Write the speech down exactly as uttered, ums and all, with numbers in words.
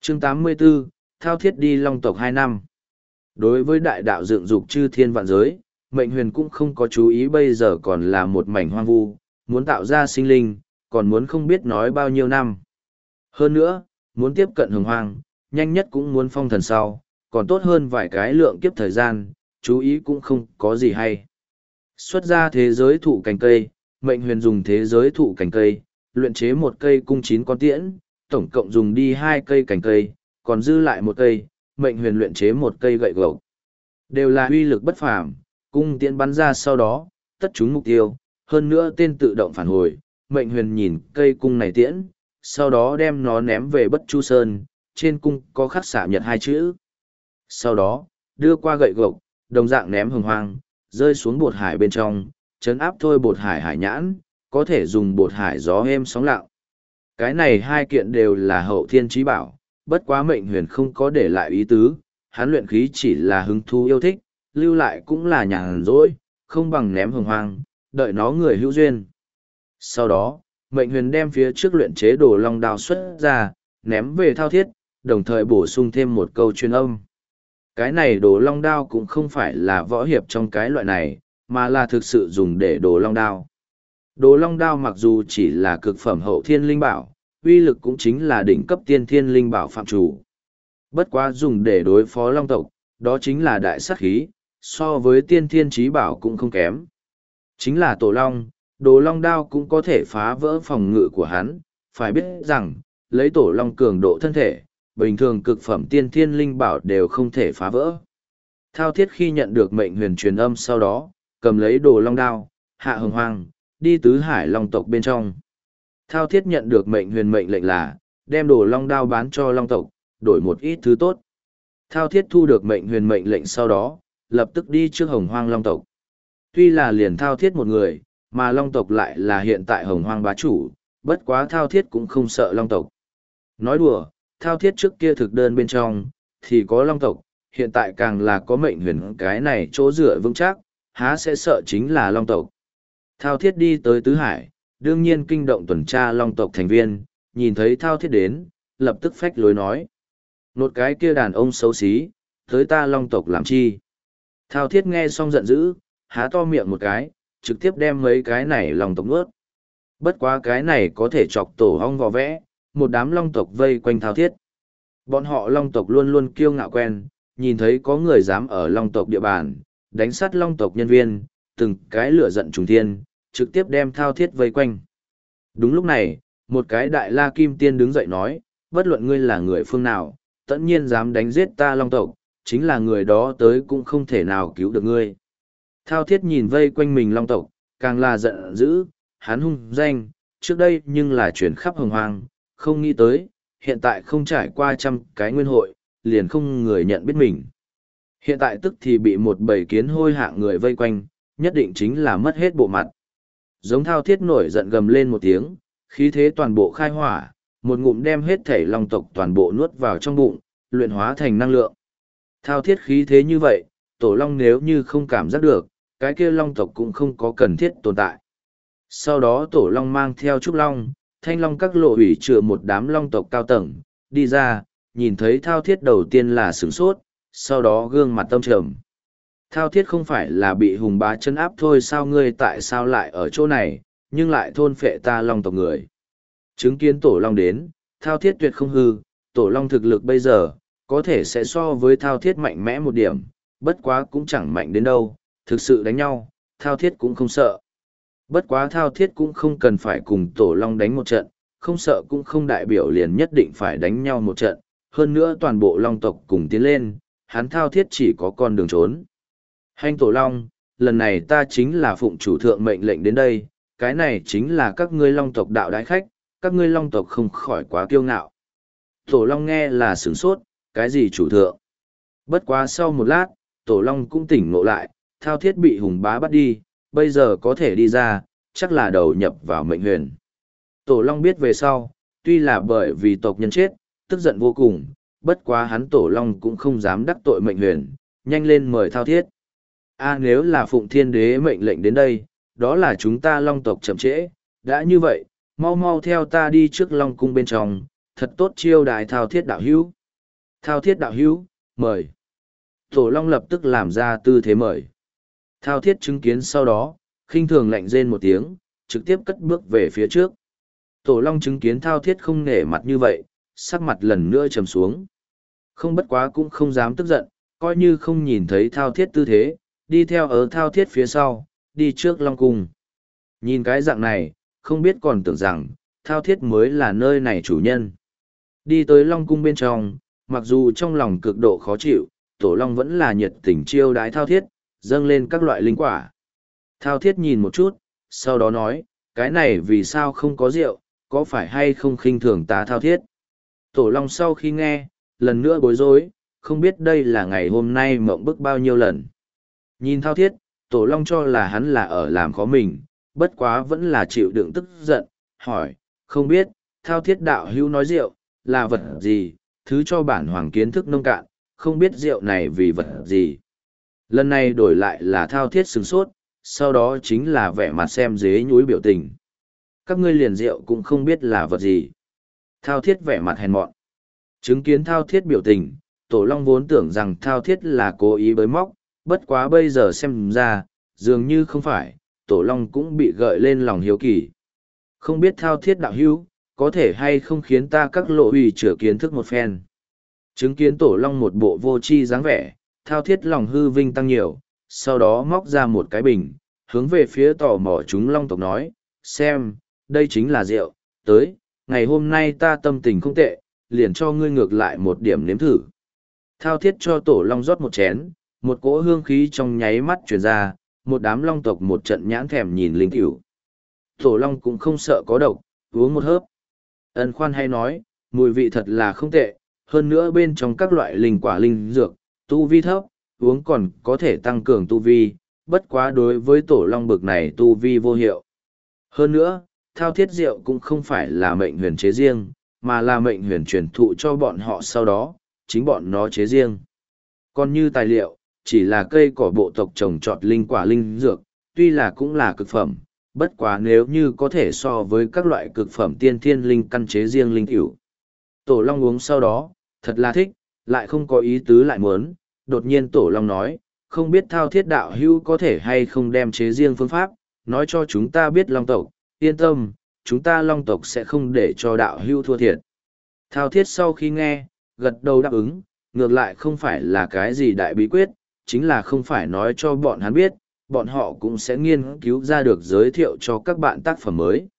Chương tám mươi 84, thao thiết đi long tộc hai năm. Đối với đại đạo dựng dục chư thiên vạn giới, mệnh huyền cũng không có chú ý bây giờ còn là một mảnh hoang vu, muốn tạo ra sinh linh, còn muốn không biết nói bao nhiêu năm. Hơn nữa, muốn tiếp cận hồng hoang, nhanh nhất cũng muốn phong thần sau, còn tốt hơn vài cái lượng kiếp thời gian, chú ý cũng không có gì hay. Xuất ra thế giới thụ cành cây, mệnh huyền dùng thế giới thụ cành cây, luyện chế một cây cung chín con tiễn, tổng cộng dùng đi hai cây cành cây, còn dư lại một cây, mệnh huyền luyện chế một cây gậy gộc. Đều là uy lực bất phàm, cung tiễn bắn ra sau đó, tất trúng mục tiêu, hơn nữa tên tự động phản hồi, mệnh huyền nhìn cây cung này tiễn, sau đó đem nó ném về Bất Chu Sơn, trên cung có khắc xạ nhật hai chữ. Sau đó, đưa qua gậy gộc, đồng dạng ném hồng hoang, rơi xuống bột hải bên trong, chấn áp thôi bột hải hải nhãn, có thể dùng bột hải gió êm sóng lặng. Cái này hai kiện đều là hậu thiên trí bảo, bất quá mệnh huyền không có để lại ý tứ, hắn luyện khí chỉ là hứng thú yêu thích, lưu lại cũng là nhàn rỗi, không bằng ném hồng hoang, đợi nó người hữu duyên. Sau đó, mệnh huyền đem phía trước luyện chế đồ long đao xuất ra, ném về thao thiết, đồng thời bổ sung thêm một câu truyền âm. Cái này đồ long đao cũng không phải là võ hiệp trong cái loại này, mà là thực sự dùng để đồ long đao. Đồ long đao mặc dù chỉ là cực phẩm hậu thiên linh bảo, uy lực cũng chính là đỉnh cấp tiên thiên linh bảo phạm chủ. Bất quá dùng để đối phó long tộc, đó chính là đại sát khí, so với tiên thiên trí bảo cũng không kém. Chính là tổ long, đồ long đao cũng có thể phá vỡ phòng ngự của hắn, phải biết rằng, lấy tổ long cường độ thân thể, bình thường cực phẩm tiên thiên linh bảo đều không thể phá vỡ. Thao thiết khi nhận được mệnh huyền truyền âm sau đó, cầm lấy đồ long đao, hạ hồng hoang, đi tứ hải long tộc bên trong. Thao thiết nhận được mệnh huyền mệnh lệnh là, đem đồ long đao bán cho long tộc, đổi một ít thứ tốt. Thao thiết thu được mệnh huyền mệnh lệnh sau đó, lập tức đi trước hồng hoang long tộc. Tuy là liền thao thiết một người, mà long tộc lại là hiện tại hồng hoang bá chủ, bất quá thao thiết cũng không sợ long tộc. Nói đùa, thao thiết trước kia thực đơn bên trong, thì có long tộc, hiện tại càng là có mệnh huyền cái này chỗ dựa vững chắc, há sẽ sợ chính là long tộc. Thao thiết đi tới tứ hải, đương nhiên kinh động tuần tra long tộc thành viên, nhìn thấy thao thiết đến, lập tức phách lối nói. Nột cái kia đàn ông xấu xí, tới ta long tộc làm chi? Thao thiết nghe xong giận dữ, há to miệng một cái, trực tiếp đem mấy cái này long tộc nuốt. Bất quá cái này có thể chọc tổ hong vò vẽ, một đám long tộc vây quanh thao thiết. Bọn họ long tộc luôn luôn kiêu ngạo quen, nhìn thấy có người dám ở long tộc địa bàn, đánh sát long tộc nhân viên, từng cái lửa giận trùng thiên, trực tiếp đem thao thiết vây quanh. Đúng lúc này, một cái đại la kim tiên đứng dậy nói, bất luận ngươi là người phương nào, tất nhiên dám đánh giết ta long tộc, chính là người đó tới cũng không thể nào cứu được ngươi. Thao thiết nhìn vây quanh mình long tộc, càng là giận dữ, hắn hung danh, trước đây nhưng là chuyển khắp hồng hoang, không nghĩ tới, hiện tại không trải qua trăm cái nguyên hội, liền không người nhận biết mình. Hiện tại tức thì bị một bầy kiến hôi hạng người vây quanh, nhất định chính là mất hết bộ mặt. Giống thao thiết nổi giận gầm lên một tiếng, khí thế toàn bộ khai hỏa, một ngụm đem hết thể long tộc toàn bộ nuốt vào trong bụng, luyện hóa thành năng lượng. Thao thiết khí thế như vậy, tổ long nếu như không cảm giác được, cái kia long tộc cũng không có cần thiết tồn tại. Sau đó tổ long mang theo trúc long, thanh long các lộ ủy trựa một đám long tộc cao tầng, đi ra, nhìn thấy thao thiết đầu tiên là sửng sốt, sau đó gương mặt tâm trầm. Thao thiết không phải là bị hùng bá chân áp thôi sao, ngươi tại sao lại ở chỗ này, nhưng lại thôn phệ ta long tộc người. Chứng kiến tổ long đến, thao thiết tuyệt không hư, tổ long thực lực bây giờ, có thể sẽ so với thao thiết mạnh mẽ một điểm, bất quá cũng chẳng mạnh đến đâu, thực sự đánh nhau, thao thiết cũng không sợ. Bất quá thao thiết cũng không cần phải cùng tổ long đánh một trận, không sợ cũng không đại biểu liền nhất định phải đánh nhau một trận, hơn nữa toàn bộ long tộc cùng tiến lên, hắn thao thiết chỉ có con đường trốn. Hành tổ long, lần này ta chính là phụng chủ thượng mệnh lệnh đến đây, cái này chính là các ngươi long tộc đạo đái khách, các ngươi long tộc không khỏi quá kiêu ngạo. Tổ long nghe là sửng sốt, cái gì chủ thượng? Bất quá sau một lát, tổ long cũng tỉnh ngộ lại, thao thiết bị hùng bá bắt đi, bây giờ có thể đi ra, chắc là đầu nhập vào mệnh huyền. Tổ long biết về sau, tuy là bởi vì tộc nhân chết, tức giận vô cùng, bất quá hắn tổ long cũng không dám đắc tội mệnh huyền, nhanh lên mời thao thiết. A nếu là phụng thiên đế mệnh lệnh đến đây, đó là chúng ta long tộc chậm trễ, đã như vậy, mau mau theo ta đi trước long cung bên trong, thật tốt chiêu đại thao thiết đạo hữu. Thao thiết đạo hữu, mời. Tổ Long lập tức làm ra tư thế mời. Thao thiết chứng kiến sau đó, khinh thường lạnh rên một tiếng, trực tiếp cất bước về phía trước. Tổ Long chứng kiến thao thiết không nể mặt như vậy, sắc mặt lần nữa trầm xuống. Không bất quá cũng không dám tức giận, coi như không nhìn thấy thao thiết tư thế, đi theo ở thao thiết phía sau, đi trước Long Cung. Nhìn cái dạng này, không biết còn tưởng rằng, thao thiết mới là nơi này chủ nhân. Đi tới Long Cung bên trong, mặc dù trong lòng cực độ khó chịu, Tổ Long vẫn là nhiệt tình chiêu đái thao thiết, dâng lên các loại linh quả. Thao thiết nhìn một chút, sau đó nói, cái này vì sao không có rượu, có phải hay không khinh thường ta thao thiết. Tổ Long sau khi nghe, lần nữa bối rối, không biết đây là ngày hôm nay mộng bức bao nhiêu lần. Nhìn thao thiết, Tổ Long cho là hắn là ở làm khó mình, bất quá vẫn là chịu đựng tức giận, hỏi, không biết, thao thiết đạo hữu nói rượu, là vật gì, thứ cho bản hoàng kiến thức nông cạn, không biết rượu này vì vật gì. Lần này đổi lại là thao thiết sửng sốt, sau đó chính là vẻ mặt xem dế nhúi biểu tình. Các ngươi liền rượu cũng không biết là vật gì. Thao thiết vẻ mặt hèn mọn. Chứng kiến thao thiết biểu tình, Tổ Long vốn tưởng rằng thao thiết là cố ý bới móc, bất quá bây giờ xem ra, dường như không phải, Tổ Long cũng bị gợi lên lòng hiếu kỳ. Không biết thao thiết đạo hữu, có thể hay không khiến ta các lộ hủy chữa kiến thức một phen. Chứng kiến Tổ Long một bộ vô tri dáng vẻ, thao thiết lòng hư vinh tăng nhiều, sau đó móc ra một cái bình, hướng về phía tò mò chúng Long tộc nói, xem, đây chính là rượu, tới, ngày hôm nay ta tâm tình không tệ, liền cho ngươi ngược lại một điểm nếm thử. Thao thiết cho Tổ Long rót một chén, một cỗ hương khí trong nháy mắt truyền ra, một đám Long tộc một trận nhãn thèm nhìn linh cửu. Tổ Long cũng không sợ có độc, uống một hớp. Ân khoan hay nói, mùi vị thật là không tệ, hơn nữa bên trong các loại linh quả linh dược, tu vi thấp, uống còn có thể tăng cường tu vi, bất quá đối với Tổ Long bực này tu vi vô hiệu. Hơn nữa, thao thiết rượu cũng không phải là mệnh huyền chế riêng, mà là mệnh huyền truyền thụ cho bọn họ sau đó, chính bọn nó chế riêng. Còn như tài liệu, chỉ là cây cỏ bộ tộc trồng trọt linh quả linh dược, tuy là cũng là cực phẩm, bất quá nếu như có thể so với các loại cực phẩm tiên thiên linh căn chế riêng linh tiểu. Tổ Long uống sau đó, thật là thích, lại không có ý tứ lại muốn, đột nhiên Tổ Long nói, không biết thao thiết đạo hữu có thể hay không đem chế riêng phương pháp, nói cho chúng ta biết Long tộc, yên tâm, chúng ta Long tộc sẽ không để cho đạo hữu thua thiệt. Thao thiết sau khi nghe, gật đầu đáp ứng, ngược lại không phải là cái gì đại bí quyết, chính là không phải nói cho bọn hắn biết, bọn họ cũng sẽ nghiên cứu ra được giới thiệu cho các bạn tác phẩm mới.